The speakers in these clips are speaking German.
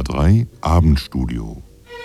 SWR3 Abendstudio.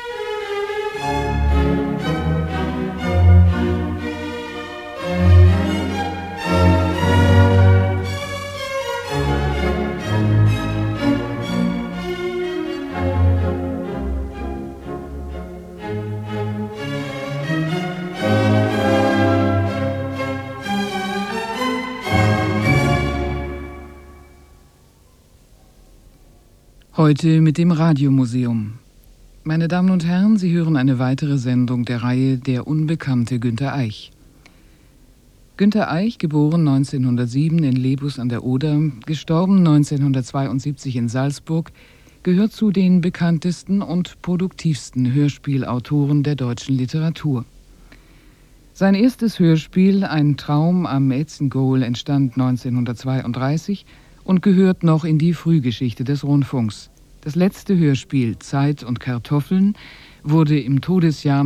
Heute mit dem Radiomuseum. Meine Damen und Herren, Sie hören eine weitere Sendung der Reihe Der unbekannte Günter Eich. Günter Eich, geboren 1907 in Lebus an der Oder, gestorben 1972 in Salzburg, gehört zu den bekanntesten und produktivsten Hörspielautoren der deutschen Literatur. Sein erstes Hörspiel, Ein Traum am Ätzengohl, entstand 1932 und gehört noch in die Frühgeschichte des Rundfunks. Das letzte Hörspiel, Zeit und Kartoffeln, wurde im Todesjahr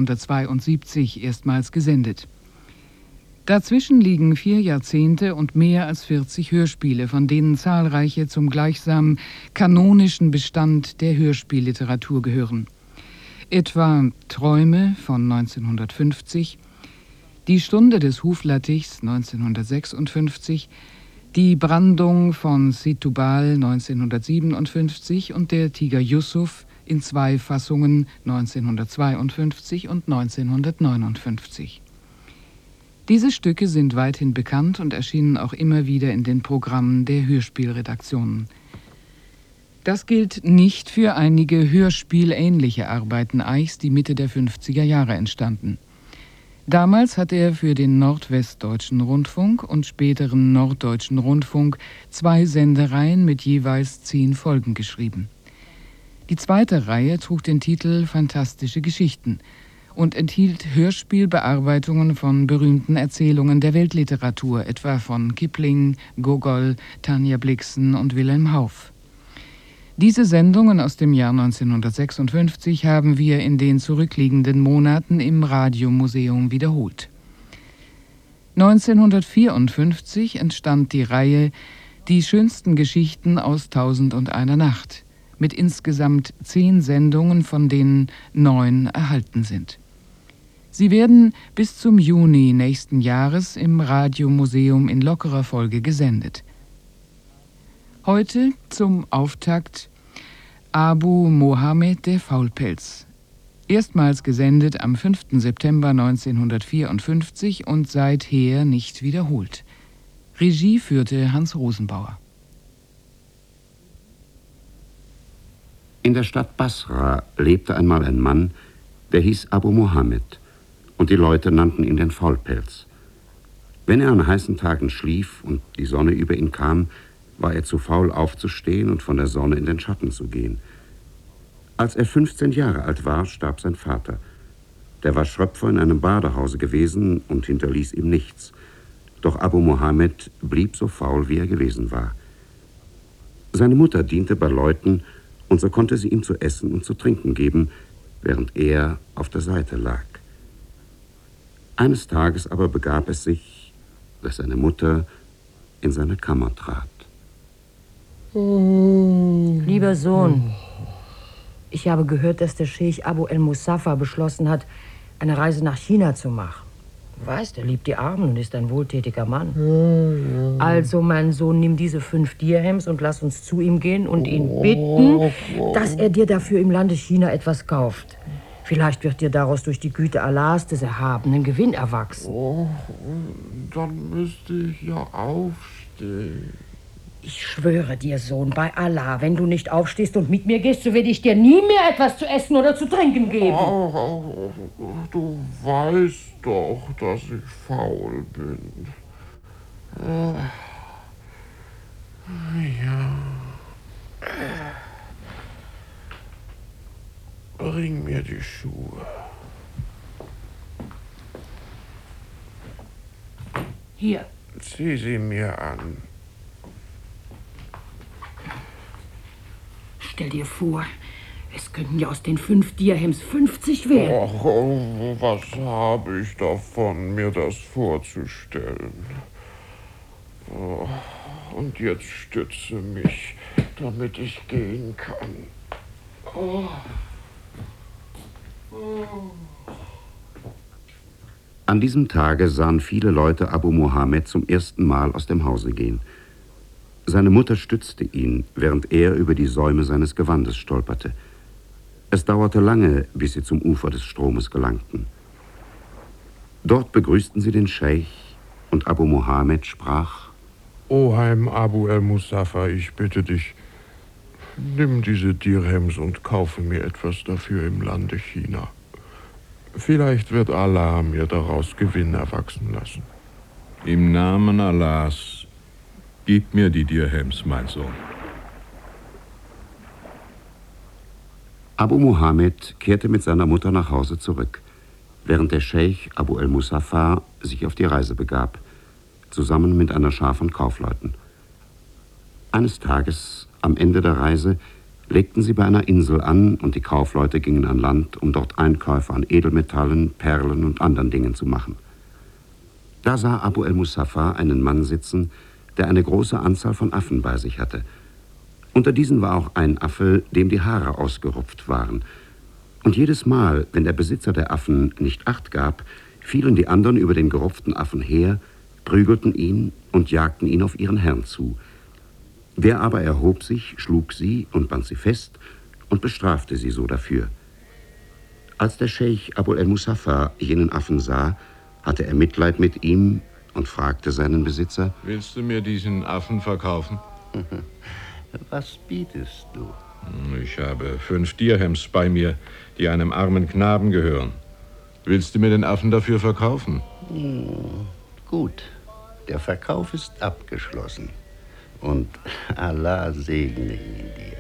1972 erstmals gesendet. Dazwischen liegen 4 Jahrzehnte und mehr als 40 Hörspiele, von denen zahlreiche zum gleichsam kanonischen Bestand der Hörspielliteratur gehören. Etwa Träume von 1950, Die Stunde des Huflattichs 1956, Die Brandung von Setúbal 1957 und der Tiger Yusuf in 2 Fassungen 1952 und 1959. Diese Stücke sind weithin bekannt und erschienen auch immer wieder in den Programmen der Hörspielredaktionen. Das gilt nicht für einige hörspielähnliche Arbeiten Eichs, die Mitte der 50er Jahre entstanden. Damals hat er für den Nordwestdeutschen Rundfunk und späteren Norddeutschen Rundfunk 2 Sendereihen mit jeweils 10 Folgen geschrieben. Die zweite Reihe trug den Titel Fantastische Geschichten und enthielt Hörspielbearbeitungen von berühmten Erzählungen der Weltliteratur, etwa von Kipling, Gogol, Tanja Blixen und Wilhelm Hauff. Diese Sendungen aus dem Jahr 1956 haben wir in den zurückliegenden Monaten im Radiomuseum wiederholt. 1954 entstand die Reihe Die schönsten Geschichten aus 1001 Nacht mit insgesamt 10 Sendungen, von denen 9 erhalten sind. Sie werden bis zum Juni nächsten Jahres im Radiomuseum in lockerer Folge gesendet. Heute zum Auftakt Abu Mohammed der Faulpelz. Erstmals gesendet am 5. September 1954 und seither nicht wiederholt. Regie führte Hans Rosenbauer. In der Stadt Basra lebte einmal ein Mann, der hieß Abu Mohammed, und die Leute nannten ihn den Faulpelz. Wenn er an heißen Tagen schlief und die Sonne über ihn kam, war er zu faul aufzustehen und von der Sonne in den Schatten zu gehen. Als er 15 Jahre alt war, starb sein Vater. Der war Schröpfer in einem Badehause gewesen und hinterließ ihm nichts. Doch Abu Mohammed blieb so faul, wie er gewesen war. Seine Mutter diente bei Leuten, und so konnte sie ihm zu essen und zu trinken geben, während er auf der Seite lag. Eines Tages aber begab es sich, dass seine Mutter in seine Kammer trat. Lieber Sohn, ich habe gehört, dass der Scheich Abu el-Musafa beschlossen hat, eine Reise nach China zu machen. Du weißt, er liebt die Armen und ist ein wohltätiger Mann. Also, mein Sohn, nimm diese 5 Dirhams und lass uns zu ihm gehen und ihn bitten, dass er dir dafür im Lande China etwas kauft. Vielleicht wird dir daraus durch die Güte Allahs des Erhabenen Gewinn erwachsen. Dann müsste ich ja aufstehen. Ich schwöre dir, Sohn, bei Allah, wenn du nicht aufstehst und mit mir gehst, so werde ich dir nie mehr etwas zu essen oder zu trinken geben. Du weißt doch, dass ich faul bin. Ja. Bring mir die Schuhe. Hier. Zieh sie mir an. Stell dir vor, es könnten ja aus den 5 Dirhams 50 werden. Ach, was habe ich davon, mir das vorzustellen? Und jetzt stütze mich, damit ich gehen kann. An diesem Tage sahen viele Leute Abu Mohammed zum ersten Mal aus dem Hause gehen. Seine Mutter stützte ihn, während er über die Säume seines Gewandes stolperte. Es dauerte lange, bis sie zum Ufer des Stromes gelangten. Dort begrüßten sie den Scheich und Abu Mohammed sprach: Oheim Abu el-Musafa, ich bitte dich, nimm diese Dirhems und kaufe mir etwas dafür im Lande China. Vielleicht wird Allah mir daraus Gewinn erwachsen lassen. Im Namen Allahs, gib mir die Dirhems, mein Sohn. Abu Mohammed kehrte mit seiner Mutter nach Hause zurück, während der Scheich Abu el-Musafa sich auf die Reise begab, zusammen mit einer Schar von Kaufleuten. Eines Tages, am Ende der Reise, legten sie bei einer Insel an und die Kaufleute gingen an Land, um dort Einkäufe an Edelmetallen, Perlen und anderen Dingen zu machen. Da sah Abu el-Musafa einen Mann sitzen, der eine große Anzahl von Affen bei sich hatte. Unter diesen war auch ein Affe, dem die Haare ausgerupft waren. Und jedes Mal, wenn der Besitzer der Affen nicht Acht gab, fielen die anderen über den gerupften Affen her, prügelten ihn und jagten ihn auf ihren Herrn zu. Der aber erhob sich, schlug sie und band sie fest und bestrafte sie so dafür. Als der Scheich Abu el-Musafa jenen Affen sah, hatte er Mitleid mit ihm und fragte seinen Besitzer: Willst du mir diesen Affen verkaufen? Was bietest du? Ich habe 5 Dirhems bei mir, die einem armen Knaben gehören. Willst du mir den Affen dafür verkaufen? Gut, der Verkauf ist abgeschlossen. Und Allah segne ihn dir.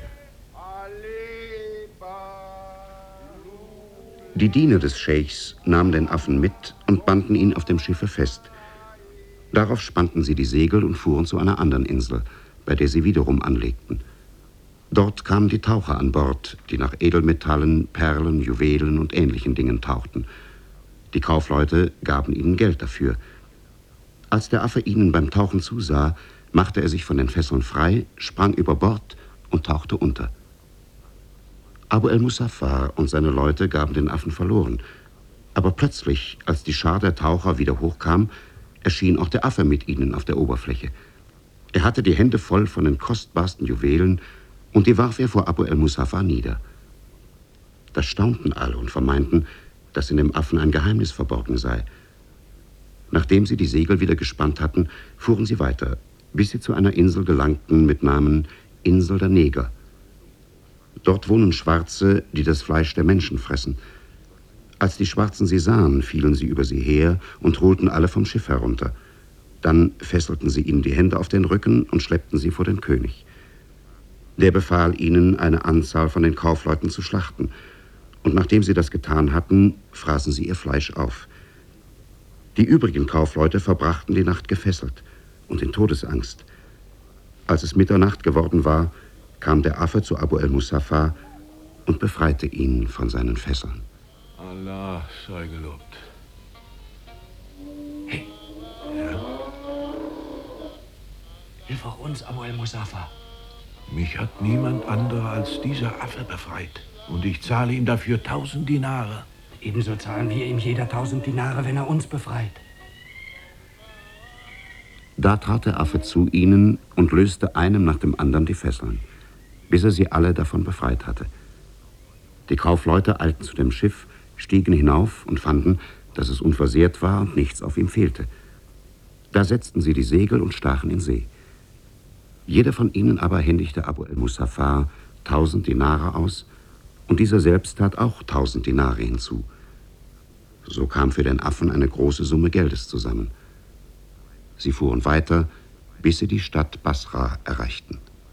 Die Diener des Scheichs nahmen den Affen mit und banden ihn auf dem Schiffe fest. Darauf spannten sie die Segel und fuhren zu einer anderen Insel, bei der sie wiederum anlegten. Dort kamen die Taucher an Bord, die nach Edelmetallen, Perlen, Juwelen und ähnlichen Dingen tauchten. Die Kaufleute gaben ihnen Geld dafür. Als der Affe ihnen beim Tauchen zusah, machte er sich von den Fesseln frei, sprang über Bord und tauchte unter. Abu el-Musafa und seine Leute gaben den Affen verloren. Aber plötzlich, als die Schar der Taucher wieder hochkam, erschien auch der Affe mit ihnen auf der Oberfläche. Er hatte die Hände voll von den kostbarsten Juwelen und die warf er vor Abu el-Musafa nieder. Da staunten alle und vermeinten, dass in dem Affen ein Geheimnis verborgen sei. Nachdem sie die Segel wieder gespannt hatten, fuhren sie weiter, bis sie zu einer Insel gelangten mit Namen Insel der Neger. Dort wohnen Schwarze, die das Fleisch der Menschen fressen. Als die Schwarzen sie sahen, fielen sie über sie her und holten alle vom Schiff herunter. Dann fesselten sie ihnen die Hände auf den Rücken und schleppten sie vor den König. Der befahl ihnen, eine Anzahl von den Kaufleuten zu schlachten. Und nachdem sie das getan hatten, fraßen sie ihr Fleisch auf. Die übrigen Kaufleute verbrachten die Nacht gefesselt und in Todesangst. Als es Mitternacht geworden war, kam der Affe zu Abu el-Musafa und befreite ihn von seinen Fesseln. Allah sei gelobt. Hey. Ja? Hilf auch uns, Abu el-Musafa. Mich hat niemand anderer als dieser Affe befreit. Und ich zahle ihm dafür 1000 Dinare. Ebenso zahlen wir ihm jeder 1000 Dinare, wenn er uns befreit. Da trat der Affe zu ihnen und löste einem nach dem anderen die Fesseln, bis er sie alle davon befreit hatte. Die Kaufleute eilten zu dem Schiff, stiegen hinauf und fanden, dass es unversehrt war und nichts auf ihm fehlte. Da setzten sie die Segel und stachen in See. Jeder von ihnen aber händigte Abu el-Musafa 1000 Dinare aus, und dieser selbst tat auch 1000 Dinare hinzu. So kam für den Affen eine große Summe Geldes zusammen. Sie fuhren weiter, bis sie die Stadt Basra erreichten.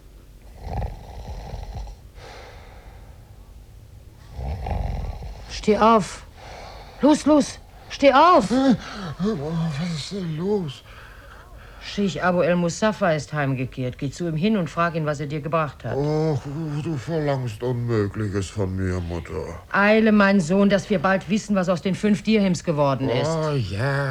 Steh auf. Los, steh auf. Was ist denn los? Scheich Abu el-Musafa ist heimgekehrt. Geh zu ihm hin und frag ihn, was er dir gebracht hat. Oh, du verlangst Unmögliches von mir, Mutter. Eile, mein Sohn, dass wir bald wissen, was aus den 5 Dirhems geworden ist. Oh, ja.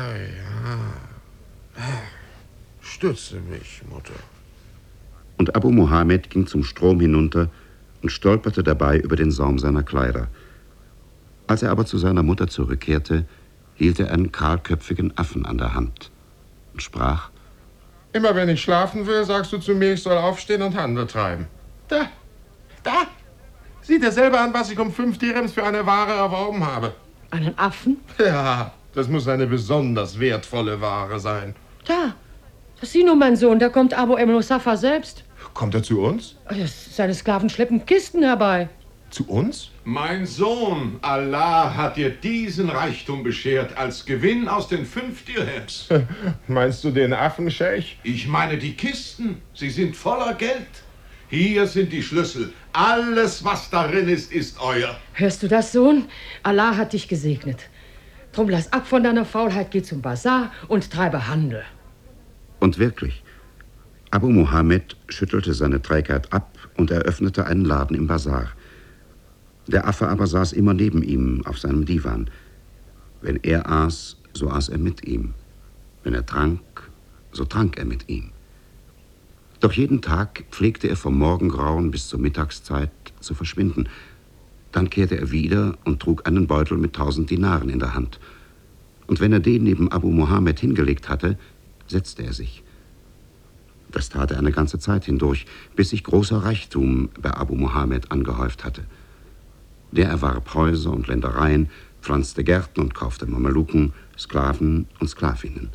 Stütze mich, Mutter. Und Abu Mohammed ging zum Strom hinunter und stolperte dabei über den Saum seiner Kleider. Als er aber zu seiner Mutter zurückkehrte, hielt er einen kahlköpfigen Affen an der Hand und sprach: Immer wenn ich schlafen will, sagst du zu mir, ich soll aufstehen und Handel treiben. Da! Sieh dir selber an, was ich um 5 Dirhams für eine Ware erworben habe. Einen Affen? Ja, das muss eine besonders wertvolle Ware sein. Da, sieh nur, mein Sohn, da kommt Abu el-Musafa selbst. Kommt er zu uns? Seine Sklaven schleppen Kisten herbei. Zu uns? Mein Sohn, Allah hat dir diesen Reichtum beschert als Gewinn aus den 5 Dirhams. Meinst du den Affen, Scheich? Ich meine die Kisten, sie sind voller Geld. Hier sind die Schlüssel. Alles, was darin ist, ist euer. Hörst du das, Sohn? Allah hat dich gesegnet. Drum lass ab von deiner Faulheit, geh zum Bazar und treibe Handel. Und wirklich, Abu Mohammed schüttelte seine Trägheit ab und eröffnete einen Laden im Bazar. Der Affe aber saß immer neben ihm auf seinem Divan. Wenn er aß, so aß er mit ihm. Wenn er trank, so trank er mit ihm. Doch jeden Tag pflegte er vom Morgengrauen bis zur Mittagszeit zu verschwinden. Dann kehrte er wieder und trug einen Beutel mit 1000 Dinaren in der Hand. Und wenn er den neben Abu Mohammed hingelegt hatte, setzte er sich. Das tat er eine ganze Zeit hindurch, bis sich großer Reichtum bei Abu Mohammed angehäuft hatte. Der erwarb Häuser und Ländereien, pflanzte Gärten und kaufte Mameluken, Sklaven und Sklavinnen.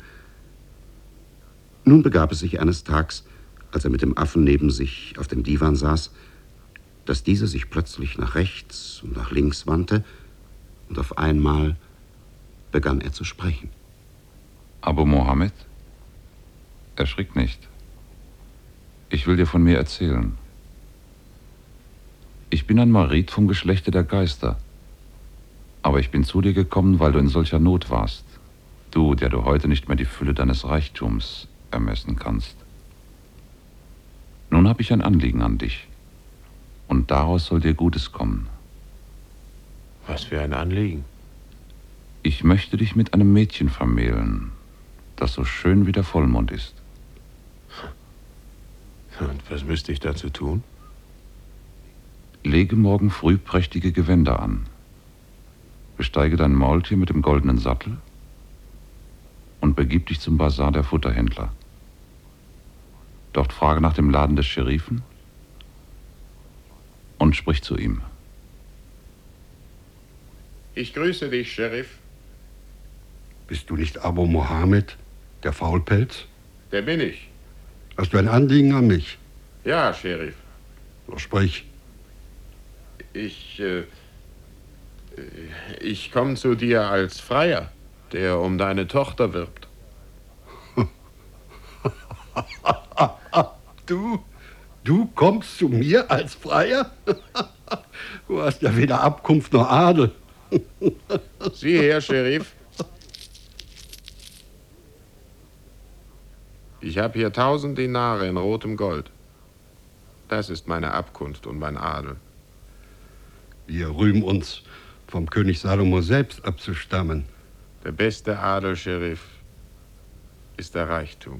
Nun begab es sich eines Tags, als er mit dem Affen neben sich auf dem Divan saß, dass dieser sich plötzlich nach rechts und nach links wandte und auf einmal begann er zu sprechen. Abu Mohammed, erschrick nicht. Ich will dir von mir erzählen. Ich bin ein Marid vom Geschlechte der Geister. Aber ich bin zu dir gekommen, weil du in solcher Not warst. Du, der du heute nicht mehr die Fülle deines Reichtums ermessen kannst. Nun habe ich ein Anliegen an dich. Und daraus soll dir Gutes kommen. Was für ein Anliegen? Ich möchte dich mit einem Mädchen vermählen, das so schön wie der Vollmond ist. Und was müsste ich dazu tun? Lege morgen früh prächtige Gewänder an. Besteige dein Maultier mit dem goldenen Sattel und begib dich zum Bazar der Futterhändler. Dort frage nach dem Laden des Scherifen und sprich zu ihm. Ich grüße dich, Sheriff. Bist du nicht Abu Mohammed, der Faulpelz? Der bin ich. Hast du ein Anliegen an mich? Ja, Sheriff. So sprich. Ich komme zu dir als Freier, der um deine Tochter wirbt. Du kommst zu mir als Freier? Du hast ja weder Abkunft noch Adel. Sieh her, Sheriff. Ich habe hier 1000 Dinare in rotem Gold. Das ist meine Abkunft und mein Adel. Wir rühmen uns, vom König Salomo selbst abzustammen. Der beste Adel, Sheriff, ist der Reichtum.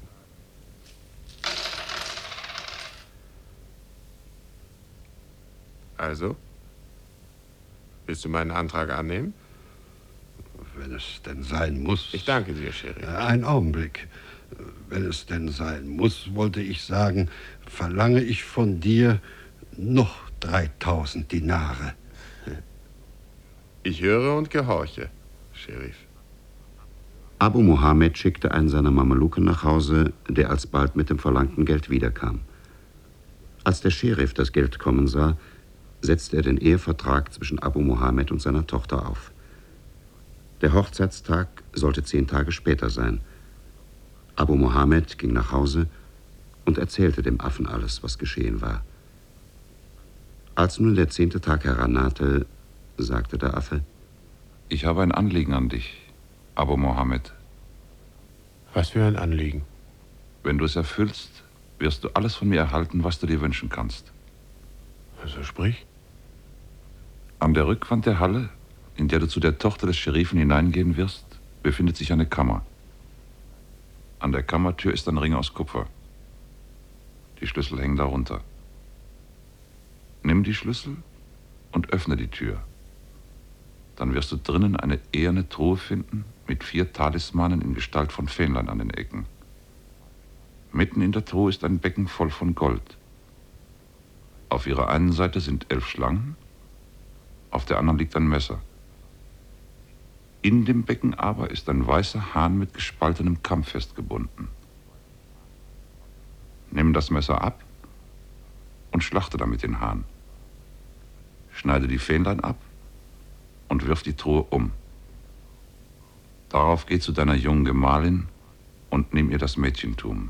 Also, willst du meinen Antrag annehmen? Wenn es denn sein muss. Ich danke dir, Sheriff. Einen Augenblick. Wenn es denn sein muss, wollte ich sagen, verlange ich von dir noch 3000 Dinare. Ich höre und gehorche, Sheriff. Abu Mohammed schickte einen seiner Mameluken nach Hause, der alsbald mit dem verlangten Geld wiederkam. Als der Sheriff das Geld kommen sah, setzte er den Ehevertrag zwischen Abu Mohammed und seiner Tochter auf. Der Hochzeitstag sollte 10 Tage später sein. Abu Mohammed ging nach Hause und erzählte dem Affen alles, was geschehen war. Als nun der 10. Tag herannahte, sagte der Affe: Ich habe ein Anliegen an dich, Abu Mohammed. Was für ein Anliegen? Wenn du es erfüllst, wirst du alles von mir erhalten, was du dir wünschen kannst. Also sprich. An der Rückwand der Halle, in der du zu der Tochter des Scherifen hineingehen wirst, befindet sich eine Kammer. An der Kammertür ist ein Ring aus Kupfer. Die Schlüssel hängen darunter. Nimm Nimm die Schlüssel und öffne die Tür. Dann wirst du drinnen eine eherne Truhe finden mit 4 Talismanen in Gestalt von Fähnlein an den Ecken. Mitten in der Truhe ist ein Becken voll von Gold. Auf ihrer einen Seite sind 11 Schlangen, auf der anderen liegt ein Messer. In dem Becken aber ist ein weißer Hahn mit gespaltenem Kamm festgebunden. Nimm das Messer ab und schlachte damit den Hahn. Schneide die Fähnlein ab und wirf die Truhe um. Darauf geh zu deiner jungen Gemahlin und nimm ihr das Mädchentum.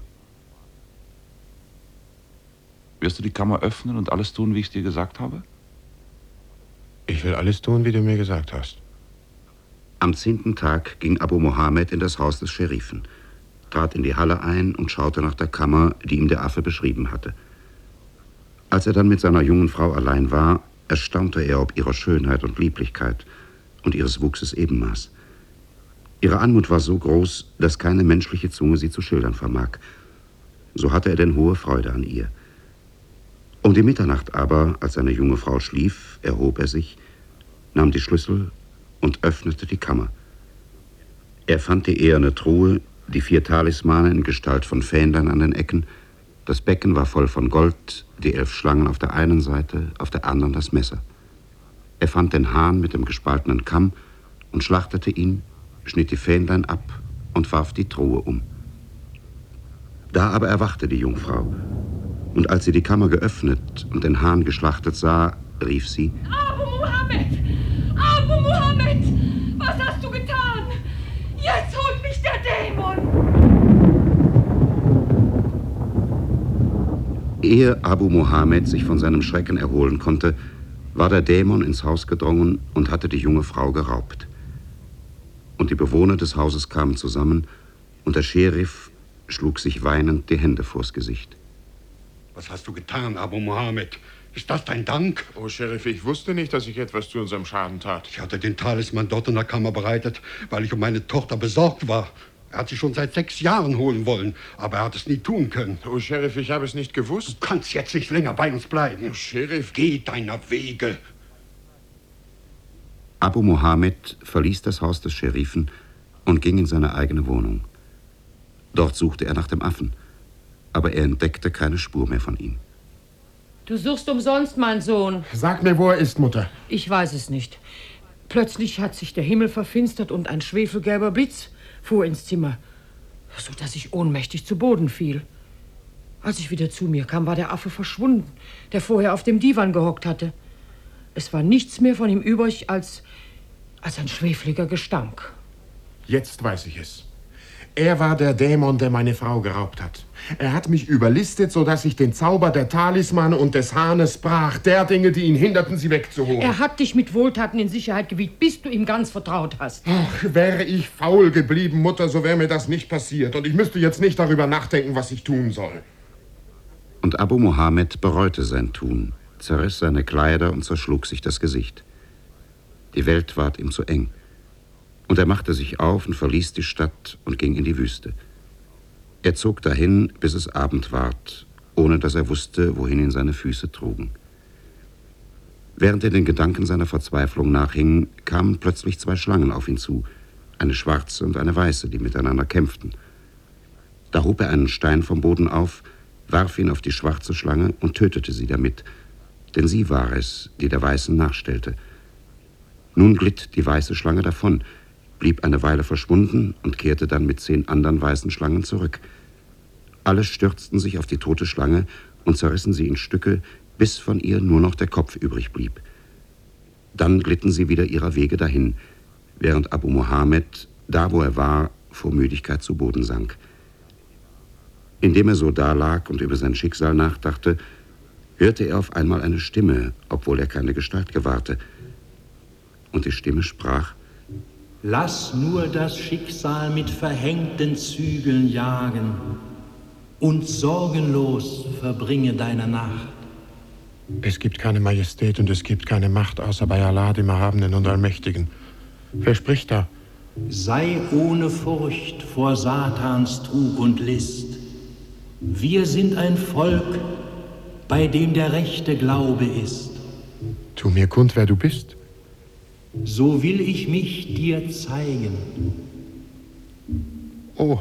Wirst du die Kammer öffnen und alles tun, wie ich es dir gesagt habe? Ich will alles tun, wie du mir gesagt hast. Am 10. Tag ging Abu Mohammed in das Haus des Scherifen, trat in die Halle ein und schaute nach der Kammer, die ihm der Affe beschrieben hatte. Als er dann mit seiner jungen Frau allein war, erstaunte er ob ihrer Schönheit und Lieblichkeit und ihres Wuchses Ebenmaß. Ihre Anmut war so groß, dass keine menschliche Zunge sie zu schildern vermag. So hatte er denn hohe Freude an ihr. Um die Mitternacht aber, als seine junge Frau schlief, erhob er sich, nahm die Schlüssel und öffnete die Kammer. Er fand die eherne Truhe, die 4 Talismane in Gestalt von Fähnlein an den Ecken. Das Becken war voll von Gold, die 11 Schlangen auf der einen Seite, auf der anderen das Messer. Er fand den Hahn mit dem gespaltenen Kamm und schlachtete ihn, schnitt die Fähnlein ab und warf die Truhe um. Da aber erwachte die Jungfrau, und als sie die Kammer geöffnet und den Hahn geschlachtet sah, rief sie: Abu Mohammed! Abu Mohammed! Was hast du getan? Jetzt holt mich der Dämon! Ehe Abu Mohammed sich von seinem Schrecken erholen konnte, war der Dämon ins Haus gedrungen und hatte die junge Frau geraubt. Und die Bewohner des Hauses kamen zusammen, und der Scherif schlug sich weinend die Hände vors Gesicht. Was hast du getan, Abu Mohammed? Ist das dein Dank? Oh, Sheriff, ich wusste nicht, dass ich etwas zu unserem Schaden tat. Ich hatte den Talisman dort in der Kammer bereitet, weil ich um meine Tochter besorgt war. Er hat sie schon seit 6 Jahren holen wollen, aber er hat es nie tun können. Oh, Sheriff, ich habe es nicht gewusst. Du kannst jetzt nicht länger bei uns bleiben. Oh, Sheriff. Geh deiner Wege. Abu Mohammed verließ das Haus des Scherifen und ging in seine eigene Wohnung. Dort suchte er nach dem Affen, aber er entdeckte keine Spur mehr von ihm. Du suchst umsonst, mein Sohn. Sag mir, wo er ist, Mutter. Ich weiß es nicht. Plötzlich hat sich der Himmel verfinstert und ein schwefelgelber Blitz fuhr ins Zimmer, so dass ich ohnmächtig zu Boden fiel. Als ich wieder zu mir kam, war der Affe verschwunden, der vorher auf dem Divan gehockt hatte. Es war nichts mehr von ihm übrig als ein schwefeliger Gestank. Jetzt weiß ich es. Er war der Dämon, der meine Frau geraubt hat. Er hat mich überlistet, sodass ich den Zauber der Talismane und des Hahnes brach, der Dinge, die ihn hinderten, sie wegzuholen. Er hat dich mit Wohltaten in Sicherheit gewiegt, bis du ihm ganz vertraut hast. Ach, wäre ich faul geblieben, Mutter, so wäre mir das nicht passiert. Und ich müsste jetzt nicht darüber nachdenken, was ich tun soll. Und Abu Mohammed bereute sein Tun, zerriss seine Kleider und zerschlug sich das Gesicht. Die Welt ward ihm zu eng. Und er machte sich auf und verließ die Stadt und ging in die Wüste. Er zog dahin, bis es Abend ward, ohne dass er wusste, wohin ihn seine Füße trugen. Während er den Gedanken seiner Verzweiflung nachhing, kamen plötzlich 2 Schlangen auf ihn zu, eine schwarze und eine weiße, die miteinander kämpften. Da hob er einen Stein vom Boden auf, warf ihn auf die schwarze Schlange und tötete sie damit, denn sie war es, die der Weißen nachstellte. Nun glitt die weiße Schlange davon, blieb eine Weile verschwunden und kehrte dann mit 10 anderen weißen Schlangen zurück. Alle stürzten sich auf die tote Schlange und zerrissen sie in Stücke, bis von ihr nur noch der Kopf übrig blieb. Dann glitten sie wieder ihrer Wege dahin, während Abu Mohammed, da wo er war, vor Müdigkeit zu Boden sank. Indem er so dalag und über sein Schicksal nachdachte, hörte er auf einmal eine Stimme, obwohl er keine Gestalt gewahrte. Und die Stimme sprach: Lass nur das Schicksal mit verhängten Zügeln jagen und sorgenlos verbringe deine Nacht. Es gibt keine Majestät und es gibt keine Macht, außer bei Allah, dem Erhabenen und Allmächtigen. Wer spricht da? Sei ohne Furcht vor Satans Trug und List. Wir sind ein Volk, bei dem der rechte Glaube ist. Tu mir kund, wer du bist. So will ich mich dir zeigen. Oh,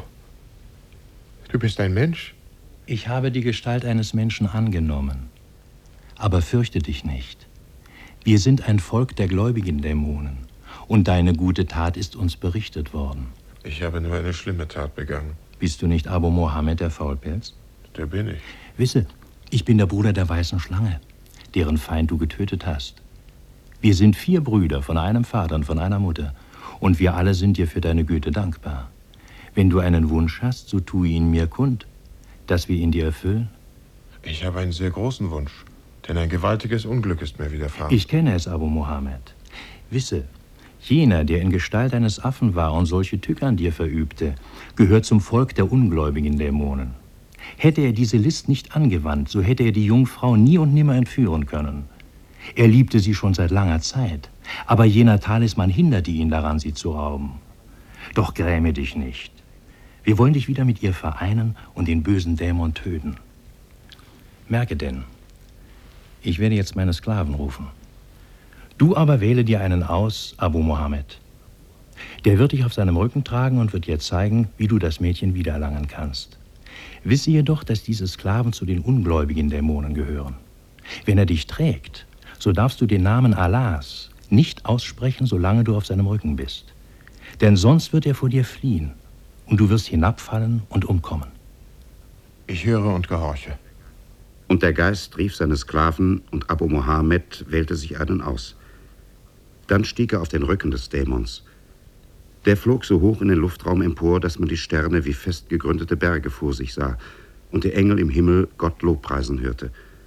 du bist ein Mensch? Ich habe die Gestalt eines Menschen angenommen. Aber fürchte dich nicht. Wir sind ein Volk der gläubigen Dämonen. Und deine gute Tat ist uns berichtet worden. Ich habe nur eine schlimme Tat begangen. Bist du nicht Abu Mohammed, der Faulpelz? Der bin ich. Wisse, ich bin der Bruder der weißen Schlange, deren Feind du getötet hast. Wir sind 4 Brüder von einem Vater und von einer Mutter. Und wir alle sind dir für deine Güte dankbar. Wenn du einen Wunsch hast, so tue ihn mir kund, dass wir ihn dir erfüllen. Ich habe einen sehr großen Wunsch, denn ein gewaltiges Unglück ist mir widerfahren. Ich kenne es, Abu Mohammed. Wisse, jener, der in Gestalt eines Affen war und solche Tücke an dir verübte, gehört zum Volk der ungläubigen Dämonen. Hätte er diese List nicht angewandt, so hätte er die Jungfrau nie und nimmer entführen können. Er liebte sie schon seit langer Zeit, aber jener Talisman hinderte ihn daran, sie zu rauben. Doch gräme dich nicht. Wir wollen dich wieder mit ihr vereinen und den bösen Dämon töten. Merke denn, ich werde jetzt meine Sklaven rufen. Du aber wähle dir einen aus, Abu Mohammed. Der wird dich auf seinem Rücken tragen und wird dir zeigen, wie du das Mädchen wiedererlangen kannst. Wisse jedoch, dass diese Sklaven zu den ungläubigen Dämonen gehören. Wenn er dich trägt, so darfst du den Namen Allahs nicht aussprechen, solange du auf seinem Rücken bist. Denn sonst wird er vor dir fliehen und du wirst hinabfallen und umkommen. Ich höre und gehorche. Und der Geist rief seine Sklaven und Abu Mohammed wählte sich einen aus. Dann stieg er auf den Rücken des Dämons. Der flog so hoch in den Luftraum empor, dass man die Sterne wie fest gegründete Berge vor sich sah und die Engel im Himmel Gott Lobpreisen hörte.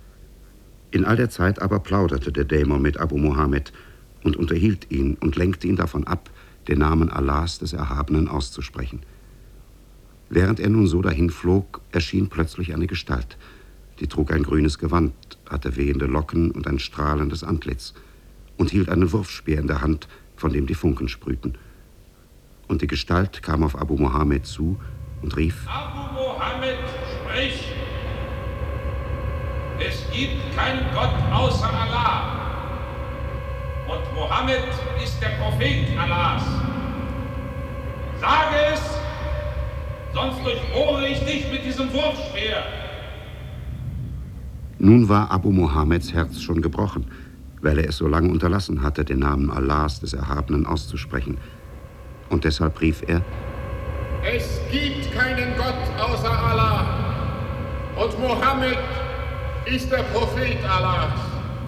In all der Zeit aber plauderte der Dämon mit Abu Mohammed und unterhielt ihn und lenkte ihn davon ab, den Namen Allahs des Erhabenen auszusprechen. Während er nun so dahinflog, erschien plötzlich eine Gestalt. Die trug ein grünes Gewand, hatte wehende Locken und ein strahlendes Antlitz und hielt einen Wurfspeer in der Hand, von dem die Funken sprühten. Und die Gestalt kam auf Abu Mohammed zu und rief: Abu Mohammed, sprich! Es gibt keinen Gott außer Allah. Und Mohammed ist der Prophet Allahs. Sage es, sonst durchbohre ich dich mit diesem Wurfspeer. Nun war Abu Mohammeds Herz schon gebrochen, weil er es so lange unterlassen hatte, den Namen Allahs des Erhabenen auszusprechen. Und deshalb rief er: Es gibt keinen Gott außer Allah. Und Mohammed ist der Prophet Allahs.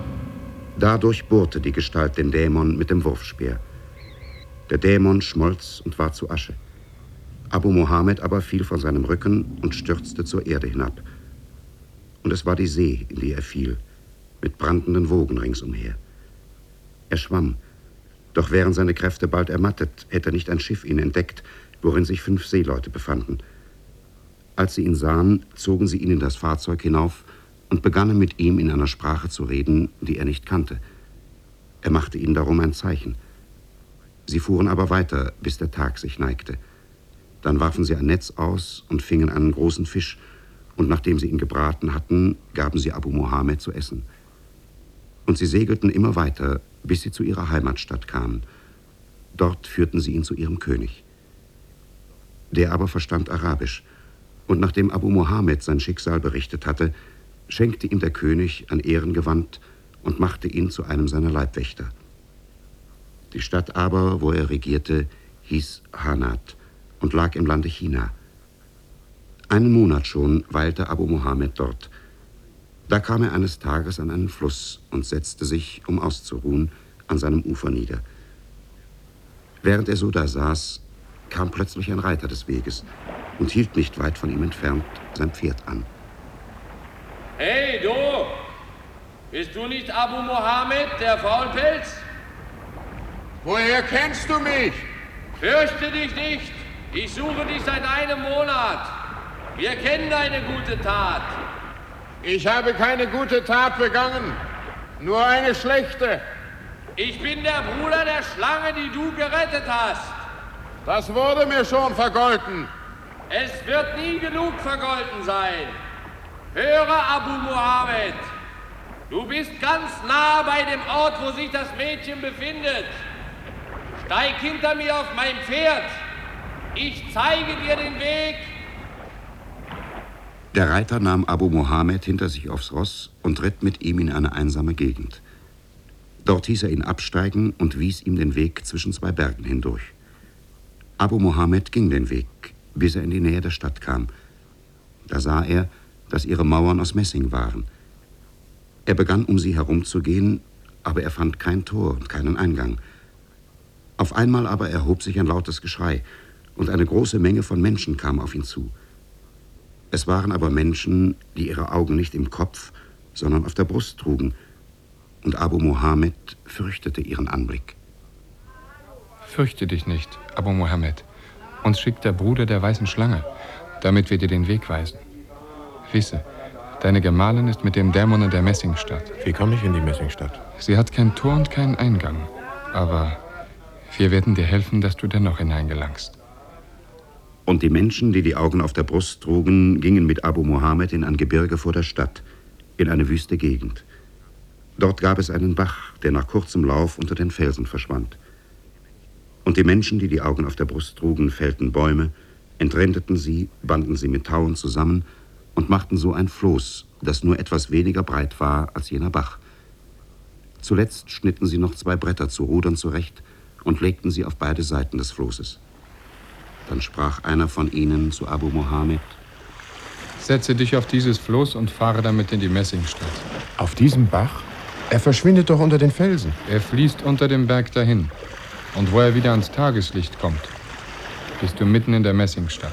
Da durchbohrte die Gestalt den Dämon mit dem Wurfspeer. Der Dämon schmolz und war zu Asche. Abu Mohammed aber fiel von seinem Rücken und stürzte zur Erde hinab. Und es war die See, in die er fiel, mit brandenden Wogen ringsumher. Er schwamm, doch wären seine Kräfte bald ermattet, hätte nicht ein Schiff ihn entdeckt, worin sich 5 Seeleute befanden. Als sie ihn sahen, zogen sie ihn in das Fahrzeug hinauf und begannen mit ihm in einer Sprache zu reden, die er nicht kannte. Er machte ihnen darum ein Zeichen. Sie fuhren aber weiter, bis der Tag sich neigte. Dann warfen sie ein Netz aus und fingen einen großen Fisch, und nachdem sie ihn gebraten hatten, gaben sie Abu Mohammed zu essen. Und sie segelten immer weiter, bis sie zu ihrer Heimatstadt kamen. Dort führten sie ihn zu ihrem König. Der aber verstand Arabisch, und nachdem Abu Mohammed sein Schicksal berichtet hatte, schenkte ihm der König ein Ehrengewand und machte ihn zu einem seiner Leibwächter. Die Stadt aber, wo er regierte, hieß Hanat und lag im Lande China. Einen Monat schon weilte Abu Mohammed dort. Da kam er eines Tages an einen Fluss und setzte sich, um auszuruhen, an seinem Ufer nieder. Während er so da saß, kam plötzlich ein Reiter des Weges und hielt nicht weit von ihm entfernt sein Pferd an. Hey, du! Bist du nicht Abu Mohammed, der Faulpelz? Woher kennst du mich? Fürchte dich nicht! Ich suche dich seit einem Monat. Wir kennen deine gute Tat. Ich habe keine gute Tat begangen, nur eine schlechte. Ich bin der Bruder der Schlange, die du gerettet hast. Das wurde mir schon vergolten. Es wird nie genug vergolten sein. Höre, Abu Mohammed. Du bist ganz nah bei dem Ort, wo sich das Mädchen befindet. Steig hinter mir auf mein Pferd. Ich zeige dir den Weg. Der Reiter nahm Abu Mohammed hinter sich aufs Ross und ritt mit ihm in eine einsame Gegend. Dort hieß er ihn absteigen und wies ihm den Weg zwischen zwei Bergen hindurch. Abu Mohammed ging den Weg, bis er in die Nähe der Stadt kam. Da sah er, dass ihre Mauern aus Messing waren. Er begann, um sie herumzugehen, aber er fand kein Tor und keinen Eingang. Auf einmal aber erhob sich ein lautes Geschrei, und eine große Menge von Menschen kam auf ihn zu. Es waren aber Menschen, die ihre Augen nicht im Kopf, sondern auf der Brust trugen, und Abu Mohammed fürchtete ihren Anblick. Fürchte dich nicht, Abu Mohammed. Uns schickt der Bruder der weißen Schlange, damit wir dir den Weg weisen. Wisse, deine Gemahlin ist mit dem Dämon in der Messingstadt. Wie komme ich in die Messingstadt? Sie hat kein Tor und keinen Eingang, aber wir werden dir helfen, dass du dennoch hineingelangst. Und die Menschen, die die Augen auf der Brust trugen, gingen mit Abu Mohammed in ein Gebirge vor der Stadt, in eine wüste Gegend. Dort gab es einen Bach, der nach kurzem Lauf unter den Felsen verschwand. Und die Menschen, die die Augen auf der Brust trugen, fällten Bäume, enträndeten sie, banden sie mit Tauen zusammen und machten so ein Floß, das nur etwas weniger breit war als jener Bach. Zuletzt schnitten sie noch 2 Bretter zu Rudern zurecht und legten sie auf beide Seiten des Floßes. Dann sprach einer von ihnen zu Abu Mohammed: Setze dich auf dieses Floß und fahre damit in die Messingstadt. Auf diesem Bach? Er verschwindet doch unter den Felsen. Er fließt unter dem Berg dahin. Und wo er wieder ans Tageslicht kommt, bist du mitten in der Messingstadt.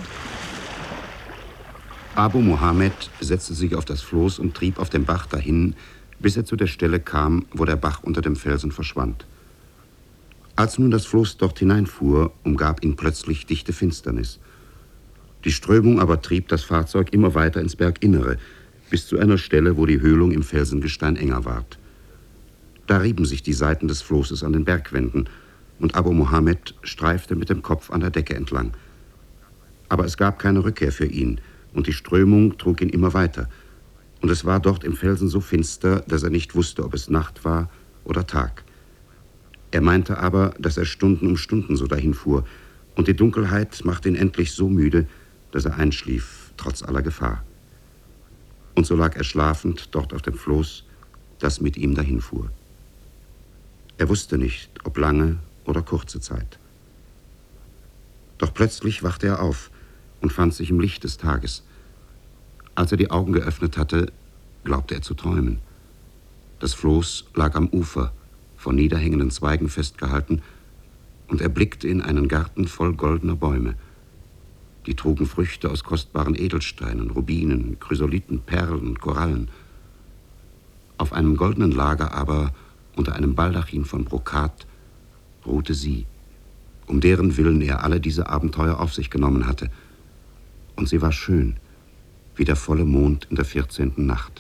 Abu Mohammed setzte sich auf das Floß und trieb auf dem Bach dahin, bis er zu der Stelle kam, wo der Bach unter dem Felsen verschwand. Als nun das Floß dort hineinfuhr, umgab ihn plötzlich dichte Finsternis. Die Strömung aber trieb das Fahrzeug immer weiter ins Berginnere, bis zu einer Stelle, wo die Höhlung im Felsengestein enger ward. Da rieben sich die Seiten des Floßes an den Bergwänden, und Abu Mohammed streifte mit dem Kopf an der Decke entlang. Aber es gab keine Rückkehr für ihn, und die Strömung trug ihn immer weiter. Und es war dort im Felsen so finster, dass er nicht wusste, ob es Nacht war oder Tag. Er meinte aber, dass er Stunden um Stunden so dahinfuhr, und die Dunkelheit machte ihn endlich so müde, dass er einschlief, trotz aller Gefahr. Und so lag er schlafend dort auf dem Floß, das mit ihm dahinfuhr. Er wusste nicht, ob lange oder kurze Zeit. Doch plötzlich wachte er auf und fand sich im Licht des Tages. Als er die Augen geöffnet hatte, glaubte er zu träumen. Das Floß lag am Ufer, von niederhängenden Zweigen festgehalten, und er blickte in einen Garten voll goldener Bäume. Die trugen Früchte aus kostbaren Edelsteinen, Rubinen, Chrysolithen, Perlen und Korallen. Auf einem goldenen Lager aber, unter einem Baldachin von Brokat, ruhte sie, um deren Willen er alle diese Abenteuer auf sich genommen hatte. Und sie war schön, wie der volle Mond in der 14. Nacht.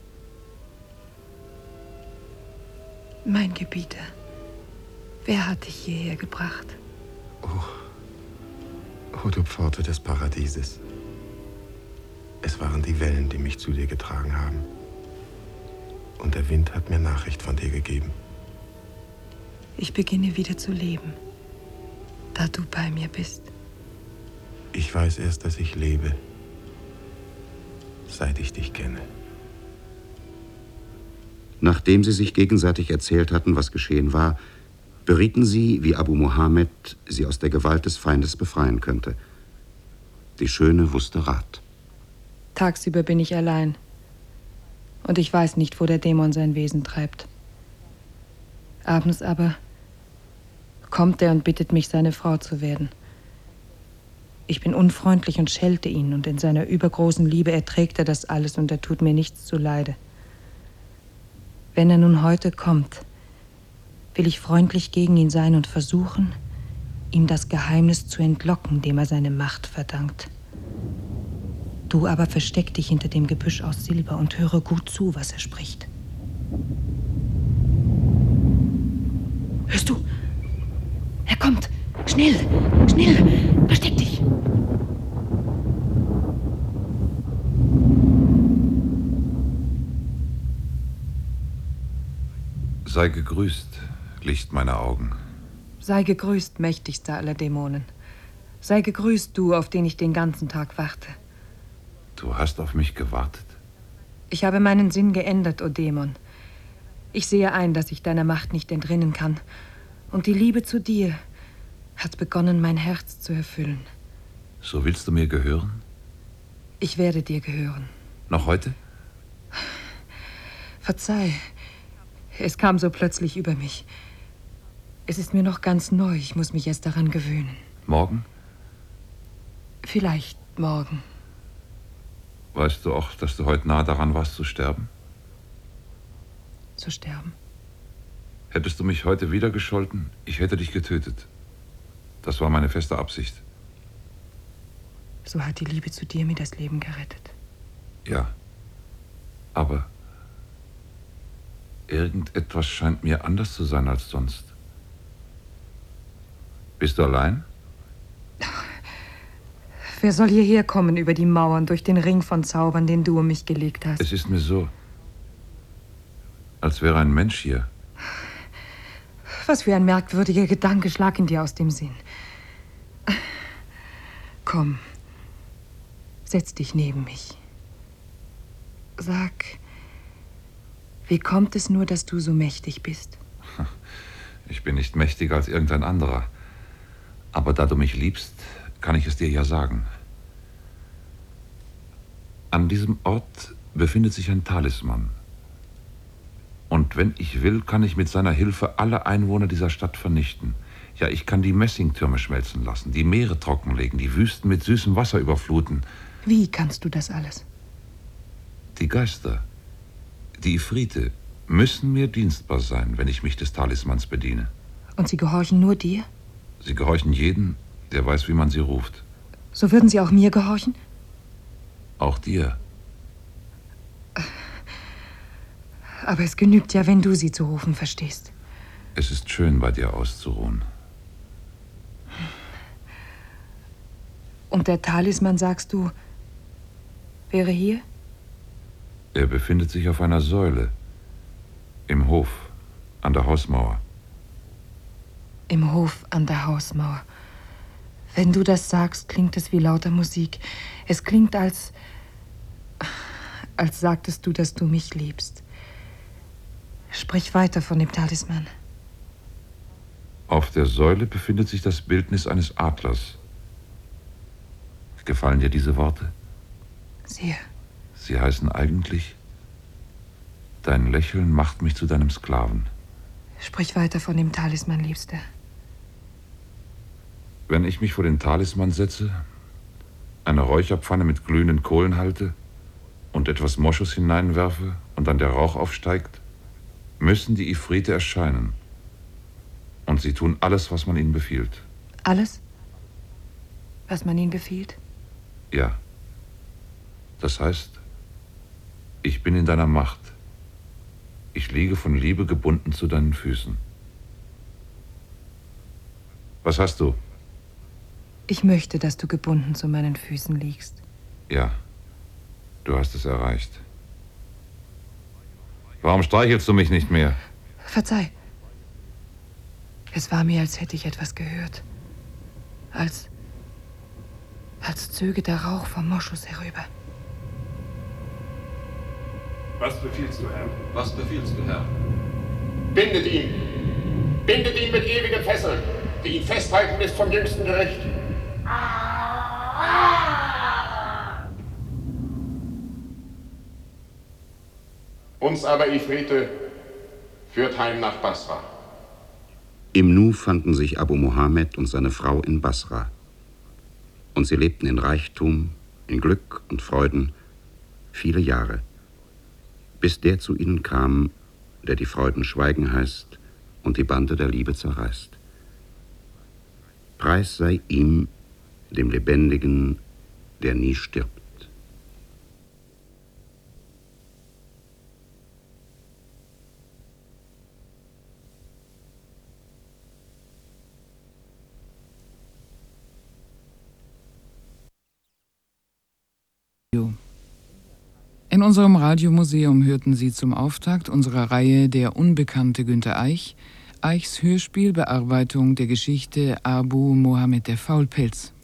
Mein Gebieter, wer hat dich hierher gebracht? Oh, du Pforte des Paradieses. Es waren die Wellen, die mich zu dir getragen haben. Und der Wind hat mir Nachricht von dir gegeben. Ich beginne wieder zu leben, da du bei mir bist. Ich weiß erst, dass ich lebe, seit ich dich kenne. Nachdem sie sich gegenseitig erzählt hatten, was geschehen war, berieten sie, wie Abu Mohammed sie aus der Gewalt des Feindes befreien könnte. Die Schöne wusste Rat. Tagsüber bin ich allein. Und ich weiß nicht, wo der Dämon sein Wesen treibt. Abends aber kommt er und bittet mich, seine Frau zu werden. Ich bin unfreundlich und schelte ihn, und in seiner übergroßen Liebe erträgt er das alles, und er tut mir nichts zuleide. Wenn er nun heute kommt, will ich freundlich gegen ihn sein und versuchen, ihm das Geheimnis zu entlocken, dem er seine Macht verdankt. Du aber versteck dich hinter dem Gebüsch aus Silber und höre gut zu, was er spricht. Hörst du? Er kommt! Schnell! Schnell! Versteck dich! Sei gegrüßt, Licht meiner Augen. Sei gegrüßt, mächtigster aller Dämonen. Sei gegrüßt, du, auf den ich den ganzen Tag warte. Du hast auf mich gewartet? Ich habe meinen Sinn geändert, o Dämon. Ich sehe ein, dass ich deiner Macht nicht entrinnen kann. Und die Liebe zu dir hat begonnen, mein Herz zu erfüllen. So willst du mir gehören? Ich werde dir gehören. Noch heute? Verzeih. Es kam so plötzlich über mich. Es ist mir noch ganz neu. Ich muss mich erst daran gewöhnen. Morgen? Vielleicht morgen. Weißt du auch, dass du heute nah daran warst zu sterben? Zu sterben? Hättest du mich heute wieder gescholten, ich hätte dich getötet. Das war meine feste Absicht. So hat die Liebe zu dir mir das Leben gerettet. Ja. Aber irgendetwas scheint mir anders zu sein als sonst. Bist du allein? Wer soll hierher kommen über die Mauern, durch den Ring von Zaubern, den du um mich gelegt hast? Es ist mir so, als wäre ein Mensch hier. Was für ein merkwürdiger Gedanke schlag in dir aus dem Sinn. Komm, setz dich neben mich. Sag, wie kommt es nur, dass du so mächtig bist? Ich bin nicht mächtiger als irgendein anderer. Aber da du mich liebst, kann ich es dir ja sagen. An diesem Ort befindet sich ein Talisman. Und wenn ich will, kann ich mit seiner Hilfe alle Einwohner dieser Stadt vernichten. Ja, ich kann die Messingtürme schmelzen lassen, die Meere trockenlegen, die Wüsten mit süßem Wasser überfluten. Wie kannst du das alles? Die Geister, die Ifrite, müssen mir dienstbar sein, wenn ich mich des Talismans bediene. Und sie gehorchen nur dir? Sie gehorchen jedem, der weiß, wie man sie ruft. So würden sie auch mir gehorchen? Auch dir. Aber es genügt ja, wenn du sie zu rufen verstehst. Es ist schön, bei dir auszuruhen. Und der Talisman, sagst du, wäre hier? Er befindet sich auf einer Säule. Im Hof, an der Hausmauer. Im Hof an der Hausmauer. Wenn du das sagst, klingt es wie lauter Musik. Es klingt, als sagtest du, dass du mich liebst. Sprich weiter von dem Talisman. Auf der Säule befindet sich das Bildnis eines Adlers. Gefallen dir diese Worte? Sehr. Sie heißen eigentlich: Dein Lächeln macht mich zu deinem Sklaven. Sprich weiter von dem Talisman, Liebster. Wenn ich mich vor den Talisman setze, eine Räucherpfanne mit glühenden Kohlen halte und etwas Moschus hineinwerfe und dann der Rauch aufsteigt, müssen die Ifrite erscheinen. Und sie tun alles, was man ihnen befiehlt. Alles? Was man ihnen befiehlt? Ja. Das heißt, ich bin in deiner Macht. Ich liege von Liebe gebunden zu deinen Füßen. Was hast du? Ich möchte, dass du gebunden zu meinen Füßen liegst. Ja, du hast es erreicht. Warum streichelst du mich nicht mehr? Verzeih. Es war mir, als hätte ich etwas gehört. Als zöge der Rauch vom Moschus herüber. Was befiehlst du, Herr? Was befiehlst du, Herr? Bindet ihn! Bindet ihn mit ewigen Fesseln, die ihn festhalten bis zum jüngsten Gericht. Uns aber, Ifrite, führt heim nach Basra. Im Nu fanden sich Abu Mohammed und seine Frau in Basra. Und sie lebten in Reichtum, in Glück und Freuden viele Jahre, bis der zu ihnen kam, der die Freuden schweigen heißt und die Bande der Liebe zerreißt. Preis sei ihm, dem Lebendigen, der nie stirbt. In unserem Radiomuseum hörten Sie zum Auftakt unserer Reihe Der unbekannte Günter Eich, Eichs Hörspielbearbeitung der Geschichte Abu Mohammed der Faulpelz.